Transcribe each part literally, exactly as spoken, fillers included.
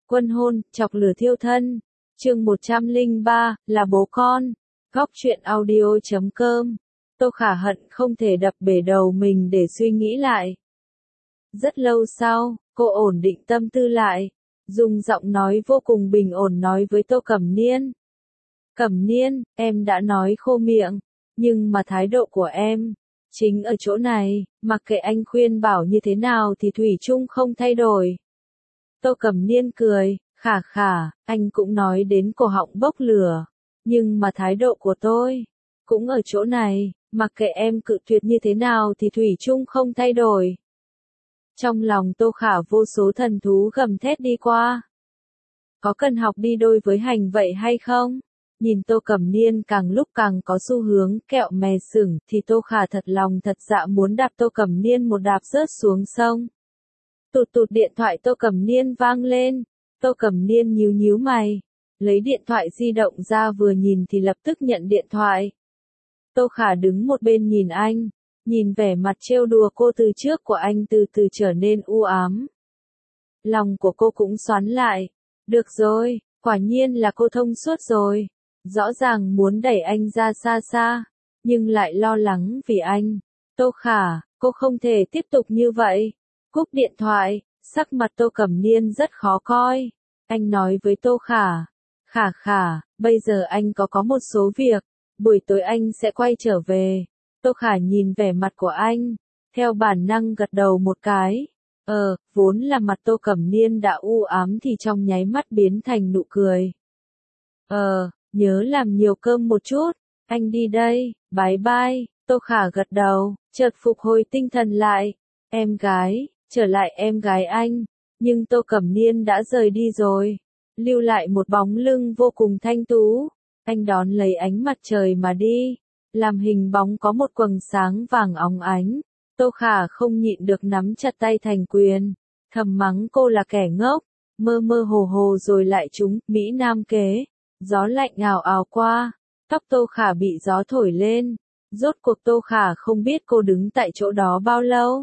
Quân hôn, chọc lửa thiêu thân. Chương một trăm lẻ ba, là bố con. Góc truyện audio chấm com. Tô Khả hận không thể đập bể đầu mình để suy nghĩ lại. Rất lâu sau, cô ổn định tâm tư lại, dùng giọng nói vô cùng bình ổn nói với Tô Cẩm Niên. Cẩm Niên, em đã nói khô miệng, nhưng mà thái độ của em, chính ở chỗ này, mặc kệ anh khuyên bảo như thế nào thì thủy chung không thay đổi. Tô Cẩm Niên cười, khả khả, anh cũng nói đến cổ họng bốc lửa, nhưng mà thái độ của tôi, cũng ở chỗ này, mặc kệ em cự tuyệt như thế nào thì thủy chung không thay đổi. Trong lòng Tô Khả vô số thần thú gầm thét đi qua. Có cần học đi đôi với hành vậy hay không? Nhìn Tô Cẩm Niên càng lúc càng có xu hướng kẹo mè sừng thì Tô Khả thật lòng thật dạ muốn đạp Tô Cẩm Niên một đạp rớt xuống sông. Tụt tụt điện thoại Tô Cẩm Niên vang lên. Tô Cẩm Niên nhíu nhíu mày, lấy điện thoại di động ra vừa nhìn thì lập tức nhận điện thoại. Tô Khả đứng một bên nhìn anh, nhìn vẻ mặt trêu đùa cô từ trước của anh từ từ trở nên u ám. Lòng của cô cũng xoắn lại. Được rồi, quả nhiên là cô thông suốt rồi. Rõ ràng muốn đẩy anh ra xa xa, nhưng lại lo lắng vì anh. Tô Khả, cô không thể tiếp tục như vậy. Cúp điện thoại, sắc mặt Tô Cẩm Niên rất khó coi. Anh nói với Tô Khả, Khả khả, bây giờ anh có có một số việc, buổi tối anh sẽ quay trở về. Tô Khả nhìn vẻ mặt của anh, theo bản năng gật đầu một cái. Ờ, vốn là mặt Tô Cẩm Niên đã u ám thì trong nháy mắt biến thành nụ cười. Ờ, nhớ làm nhiều cơm một chút, anh đi đây, bye bye. Tô Khả gật đầu, chợt phục hồi tinh thần lại. Em gái, trở lại em gái anh, nhưng Tô Cẩm Niên đã rời đi rồi, lưu lại một bóng lưng vô cùng thanh tú. Anh đón lấy ánh mặt trời mà đi, làm hình bóng có một quầng sáng vàng óng ánh. Tô Khả không nhịn được nắm chặt tay thành quyền, thầm mắng cô là kẻ ngốc, mơ mơ hồ hồ rồi lại trúng Mỹ Nam kế. Gió lạnh ào ào qua, tóc Tô Khả bị gió thổi lên, rốt cuộc Tô Khả không biết cô đứng tại chỗ đó bao lâu.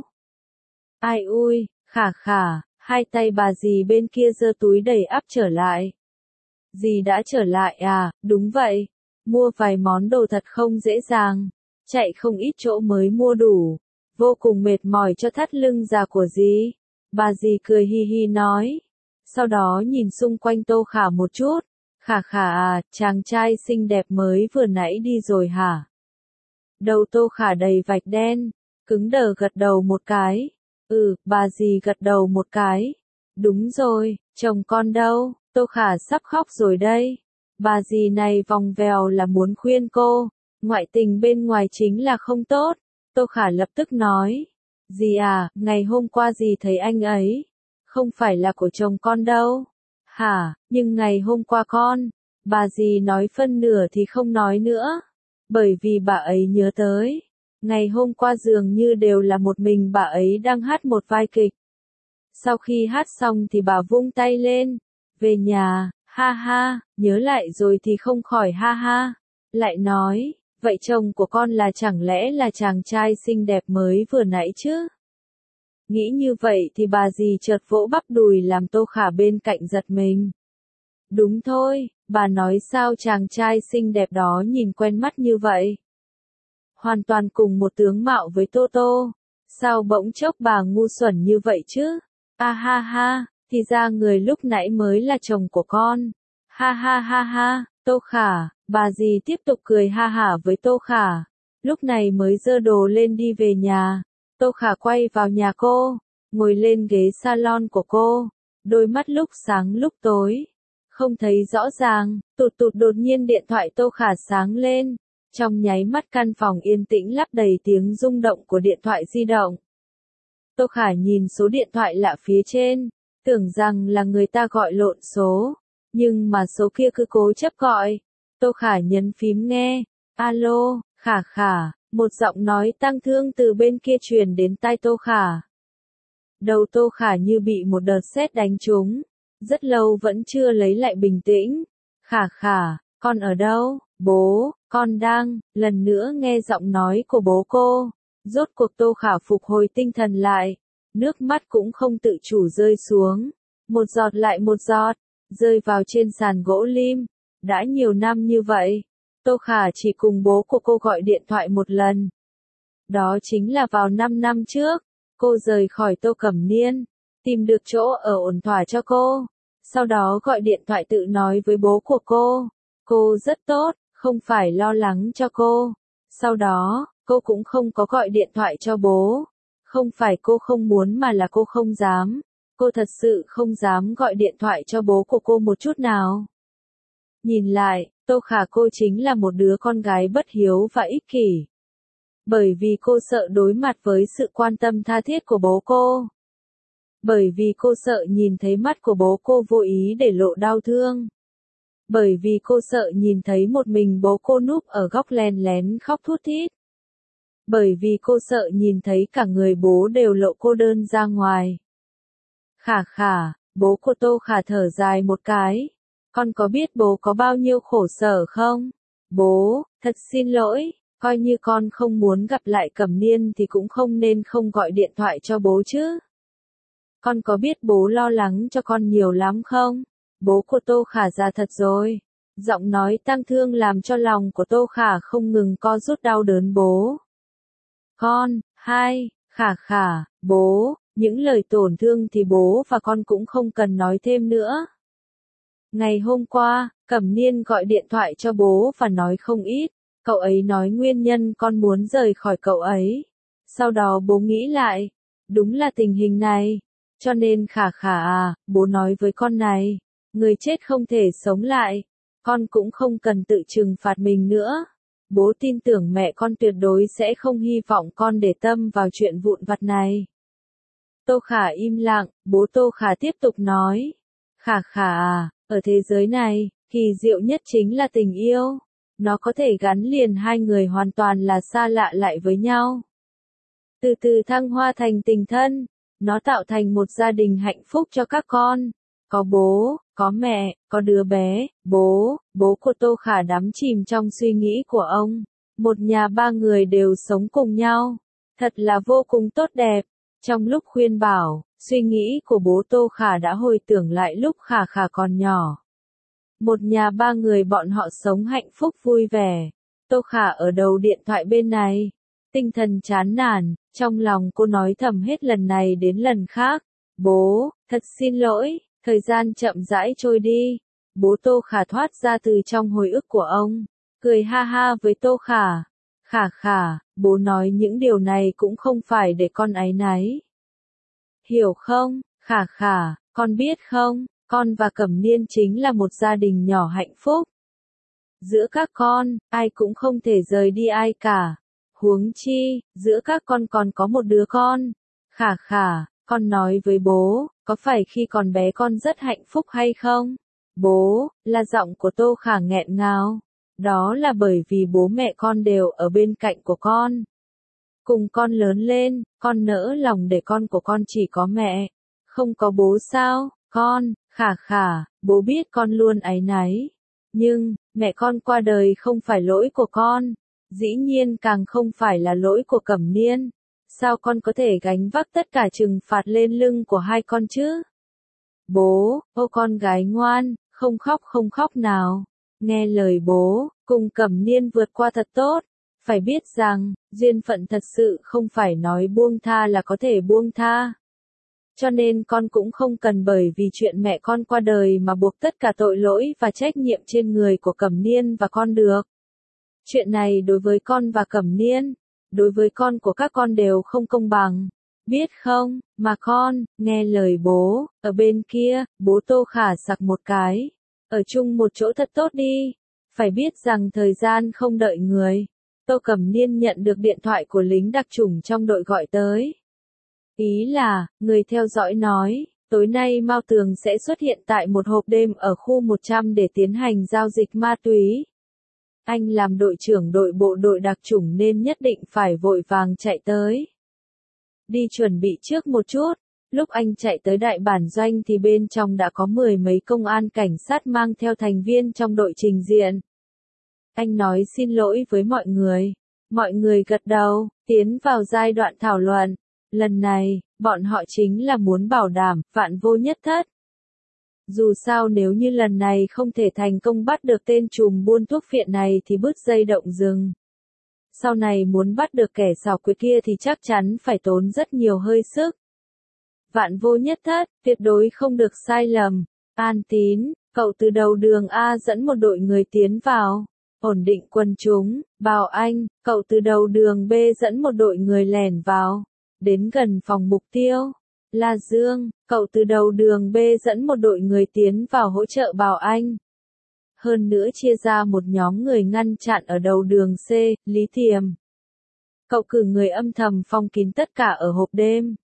Ai ui, Khả khả, hai tay bà dì bên kia giơ túi đầy ắp trở lại. Dì đã trở lại à, đúng vậy, mua vài món đồ thật không dễ dàng, chạy không ít chỗ mới mua đủ, vô cùng mệt mỏi cho thắt lưng già của dì. Bà dì cười hi hi nói, sau đó nhìn xung quanh Tô Khả một chút. Khả khả à, chàng trai xinh đẹp mới vừa nãy đi rồi hả? Đầu Tô Khả đầy vạch đen, cứng đờ gật đầu một cái. Ừ, bà dì gật đầu một cái. Đúng rồi, chồng con đâu, Tô Khả sắp khóc rồi đây. Bà dì này vòng vèo là muốn khuyên cô, ngoại tình bên ngoài chính là không tốt. Tô Khả lập tức nói, dì à, ngày hôm qua dì thấy anh ấy, không phải là của chồng con đâu. Hả, nhưng ngày hôm qua con, bà dì nói phân nửa thì không nói nữa, bởi vì bà ấy nhớ tới. Ngày hôm qua dường như đều là một mình bà ấy đang hát một vai kịch. Sau khi hát xong thì bà vung tay lên, về nhà, ha ha, nhớ lại rồi thì không khỏi ha ha. Lại nói, vậy chồng của con là chẳng lẽ là chàng trai xinh đẹp mới vừa nãy chứ? Nghĩ như vậy thì bà dì chợt vỗ bắp đùi làm Tô Khả bên cạnh giật mình. Đúng thôi, bà nói sao chàng trai xinh đẹp đó nhìn quen mắt như vậy? Hoàn toàn cùng một tướng mạo với Tô Tô. Sao bỗng chốc bà ngu xuẩn như vậy chứ? A ha ha, thì ra người lúc nãy mới là chồng của con. Ha ha ha ha, Tô Khả, bà dì tiếp tục cười ha hả với Tô Khả. Lúc này mới giơ đồ lên đi về nhà. Tô Khả quay vào nhà cô, ngồi lên ghế salon của cô, đôi mắt lúc sáng lúc tối, không thấy rõ ràng. Tụt tụt đột nhiên điện thoại Tô Khả sáng lên. Trong nháy mắt căn phòng yên tĩnh lấp đầy tiếng rung động của điện thoại di động. Tô Khả nhìn số điện thoại lạ phía trên, tưởng rằng là người ta gọi lộn số, nhưng mà số kia cứ cố chấp gọi. Tô Khả nhấn phím nghe, alo, Khả khả, một giọng nói tang thương từ bên kia truyền đến tai Tô Khả. Đầu Tô Khả như bị một đợt sét đánh trúng, rất lâu vẫn chưa lấy lại bình tĩnh. Khả khả, con ở đâu? Bố, con đang, lần nữa nghe giọng nói của bố cô. Rốt cuộc Tô Khả phục hồi tinh thần lại, nước mắt cũng không tự chủ rơi xuống. một giọt lại một giọt, rơi vào trên sàn gỗ lim. Đã nhiều năm như vậy, Tô Khả chỉ cùng bố của cô gọi điện thoại một lần. Đó chính là vào năm năm trước, cô rời khỏi Tô Cẩm Niên, tìm được chỗ ở ổn thỏa cho cô. Sau đó gọi điện thoại tự nói với bố của cô. Cô rất tốt, không phải lo lắng cho cô. Sau đó, cô cũng không có gọi điện thoại cho bố. Không phải cô không muốn mà là cô không dám. Cô thật sự không dám gọi điện thoại cho bố của cô một chút nào. Nhìn lại, Tô Khả cô chính là một đứa con gái bất hiếu và ích kỷ. Bởi vì cô sợ đối mặt với sự quan tâm tha thiết của bố cô. Bởi vì cô sợ nhìn thấy mắt của bố cô vô ý để lộ đau thương. Bởi vì cô sợ nhìn thấy một mình bố cô núp ở góc lén lén khóc thút thít. Bởi vì cô sợ nhìn thấy cả người bố đều lộ cô đơn ra ngoài. Khả Khả, bố của Tô Khả thở dài một cái. Con có biết bố có bao nhiêu khổ sở không? Bố, thật xin lỗi, coi như con không muốn gặp lại Cẩm Niên thì cũng không nên không gọi điện thoại cho bố chứ. Con có biết bố lo lắng cho con nhiều lắm không? Bố của Tô Khả già thật rồi. Giọng nói tang thương làm cho lòng của Tô Khả không ngừng co rút đau đớn bố. Con, hai, Khả Khả, bố, những lời tổn thương thì bố và con cũng không cần nói thêm nữa. Ngày hôm qua, Cẩm Niên gọi điện thoại cho bố và nói không ít. Cậu ấy nói nguyên nhân con muốn rời khỏi cậu ấy. Sau đó bố nghĩ lại. Đúng là tình hình này. Cho nên Khả Khả à, bố nói với con này. Người chết không thể sống lại. Con cũng không cần tự trừng phạt mình nữa. Bố tin tưởng mẹ con tuyệt đối sẽ không hy vọng con để tâm vào chuyện vụn vặt này. Tô Khả im lặng, bố Tô Khả tiếp tục nói. Khả Khả à, ở thế giới này, kỳ diệu nhất chính là tình yêu. Nó có thể gắn liền hai người hoàn toàn là xa lạ lại với nhau. Từ từ thăng hoa thành tình thân. Nó tạo thành một gia đình hạnh phúc cho các con. Có bố, có mẹ, có đứa bé, bố, bố của Tô Khả đắm chìm trong suy nghĩ của ông. Một nhà ba người đều sống cùng nhau. Thật là vô cùng tốt đẹp. Trong lúc khuyên bảo, suy nghĩ của bố Tô Khả đã hồi tưởng lại lúc Khả Khả còn nhỏ. Một nhà ba người bọn họ sống hạnh phúc vui vẻ. Tô Khả ở đầu điện thoại bên này. Tinh thần chán nản, trong lòng cô nói thầm hết lần này đến lần khác. Bố, thật xin lỗi, thời gian chậm rãi trôi đi. Bố Tô Khả thoát ra từ trong hồi ức của ông. Cười ha ha với Tô Khả. Khả Khả, bố nói những điều này cũng không phải để con áy náy. Hiểu không, Khả Khả, con biết không, con và Cẩm Niên chính là một gia đình nhỏ hạnh phúc. Giữa các con, ai cũng không thể rời đi ai cả. Huống chi, giữa các con còn có một đứa con. Khả Khả, con nói với bố, có phải khi còn bé con rất hạnh phúc hay không? Bố, là giọng của Tô Khả nghẹn ngào. Đó là bởi vì bố mẹ con đều ở bên cạnh của con. Cùng con lớn lên, con nỡ lòng để con của con chỉ có mẹ. Không có bố sao, con, Khả Khả, bố biết con luôn áy náy. Nhưng, mẹ con qua đời không phải lỗi của con. Dĩ nhiên càng không phải là lỗi của Cẩm Niên. Sao con có thể gánh vác tất cả trừng phạt lên lưng của hai con chứ? Bố, ô con gái ngoan, không khóc không khóc nào. Nghe lời bố, cùng Cẩm Niên vượt qua thật tốt. Phải biết rằng, duyên phận thật sự không phải nói buông tha là có thể buông tha. Cho nên con cũng không cần bởi vì chuyện mẹ con qua đời mà buộc tất cả tội lỗi và trách nhiệm trên người của Cẩm Niên và con được. Chuyện này đối với con và Cẩm Niên, đối với con của các con đều không công bằng. Biết không, mà con, nghe lời bố, ở bên kia, bố Tô Khả sặc một cái. Ở chung một chỗ thật tốt đi. Phải biết rằng thời gian không đợi người. Tô Cẩm Niên nhận được điện thoại của lính đặc chủng trong đội gọi tới. Ý là, người theo dõi nói, tối nay Mao Tường sẽ xuất hiện tại một hộp đêm ở khu một trăm để tiến hành giao dịch ma túy. Anh làm đội trưởng đội bộ đội đặc chủng nên nhất định phải vội vàng chạy tới. Đi chuẩn bị trước một chút, lúc anh chạy tới đại bản doanh thì bên trong đã có mười mấy công an cảnh sát mang theo thành viên trong đội trình diện. Anh nói xin lỗi với mọi người. Mọi người gật đầu, tiến vào giai đoạn thảo luận. Lần này, bọn họ chính là muốn bảo đảm, vạn vô nhất thất. Dù sao nếu như lần này không thể thành công bắt được tên trùm buôn thuốc phiện này thì bứt dây động rừng. Sau này muốn bắt được kẻ xảo quyệt kia thì chắc chắn phải tốn rất nhiều hơi sức. Vạn vô nhất thất, tuyệt đối không được sai lầm. An Tín, cậu từ đầu đường A dẫn một đội người tiến vào. Ổn định quần chúng. Bảo Anh, cậu từ đầu đường B dẫn một đội người lẻn vào. Đến gần phòng mục tiêu. La Dương, cậu từ đầu đường B dẫn một đội người tiến vào hỗ trợ Bảo Anh. Hơn nữa chia ra một nhóm người ngăn chặn ở đầu đường C, Lý Thiềm. Cậu cử người âm thầm phong kín tất cả ở hộp đêm.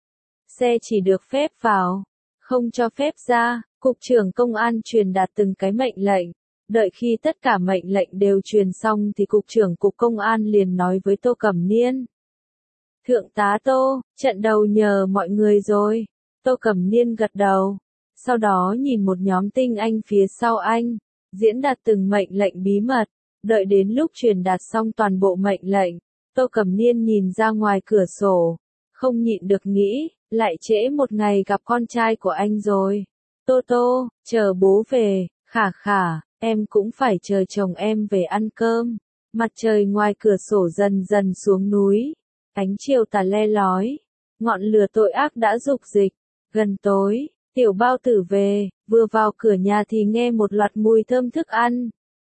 Xe chỉ được phép vào, không cho phép ra. Cục trưởng công an truyền đạt từng cái mệnh lệnh. Đợi khi tất cả mệnh lệnh đều truyền xong thì cục trưởng cục công an liền nói với Tô Cẩm Niên. Thượng tá Tô, trận đầu nhờ mọi người rồi. Tô Cẩm Niên gật đầu. Sau đó nhìn một nhóm tinh anh phía sau anh. Diễn đạt từng mệnh lệnh bí mật. Đợi đến lúc truyền đạt xong toàn bộ mệnh lệnh. Tô Cẩm Niên nhìn ra ngoài cửa sổ. Không nhịn được nghĩ, lại trễ một ngày gặp con trai của anh rồi. Tô Tô, chờ bố về. Khả khả, em cũng phải chờ chồng em về ăn cơm. Mặt trời ngoài cửa sổ dần dần xuống núi. Ánh chiều tà le lói. Ngọn lửa tội ác đã rục dịch. Gần tối, Tiểu Bao Tử về, vừa vào cửa nhà thì nghe một loạt mùi thơm thức ăn.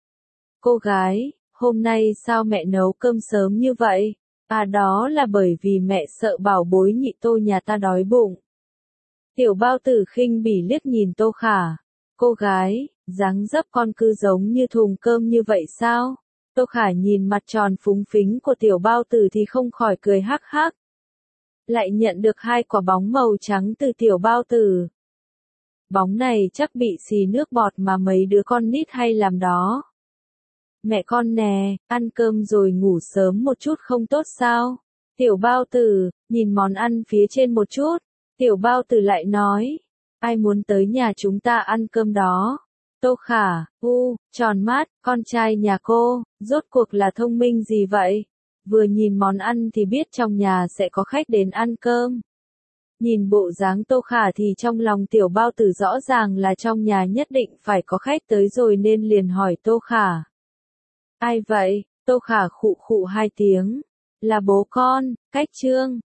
Cô gái, hôm nay sao mẹ nấu cơm sớm như vậy? À đó là bởi vì mẹ sợ bảo bối nhị Tô nhà ta đói bụng. Tiểu Bao Tử khinh bỉ liếc nhìn Tô Khả. Cô gái, dáng dấp con cứ giống như thùng cơm như vậy sao? Tô Khả nhìn mặt tròn phúng phính của Tiểu Bao Tử thì không khỏi cười hắc hắc. Lại nhận được hai quả bóng màu trắng từ Tiểu Bao Tử. Bóng này chắc bị xì nước bọt mà mấy đứa con nít hay làm đó. Mẹ con nè, ăn cơm rồi ngủ sớm một chút không tốt sao? Tiểu Bao Tử, nhìn món ăn phía trên một chút. Tiểu Bao Tử lại nói. Ai muốn tới nhà chúng ta ăn cơm đó? Tô Khả, u, tròn mắt, con trai nhà cô, rốt cuộc là thông minh gì vậy? Vừa nhìn món ăn thì biết trong nhà sẽ có khách đến ăn cơm. Nhìn bộ dáng Tô Khả thì trong lòng Tiểu Bao Tử rõ ràng là trong nhà nhất định phải có khách tới rồi nên liền hỏi Tô Khả. Ai vậy? Tô Khả khụ khụ hai tiếng. Là bố con, Cách Trương.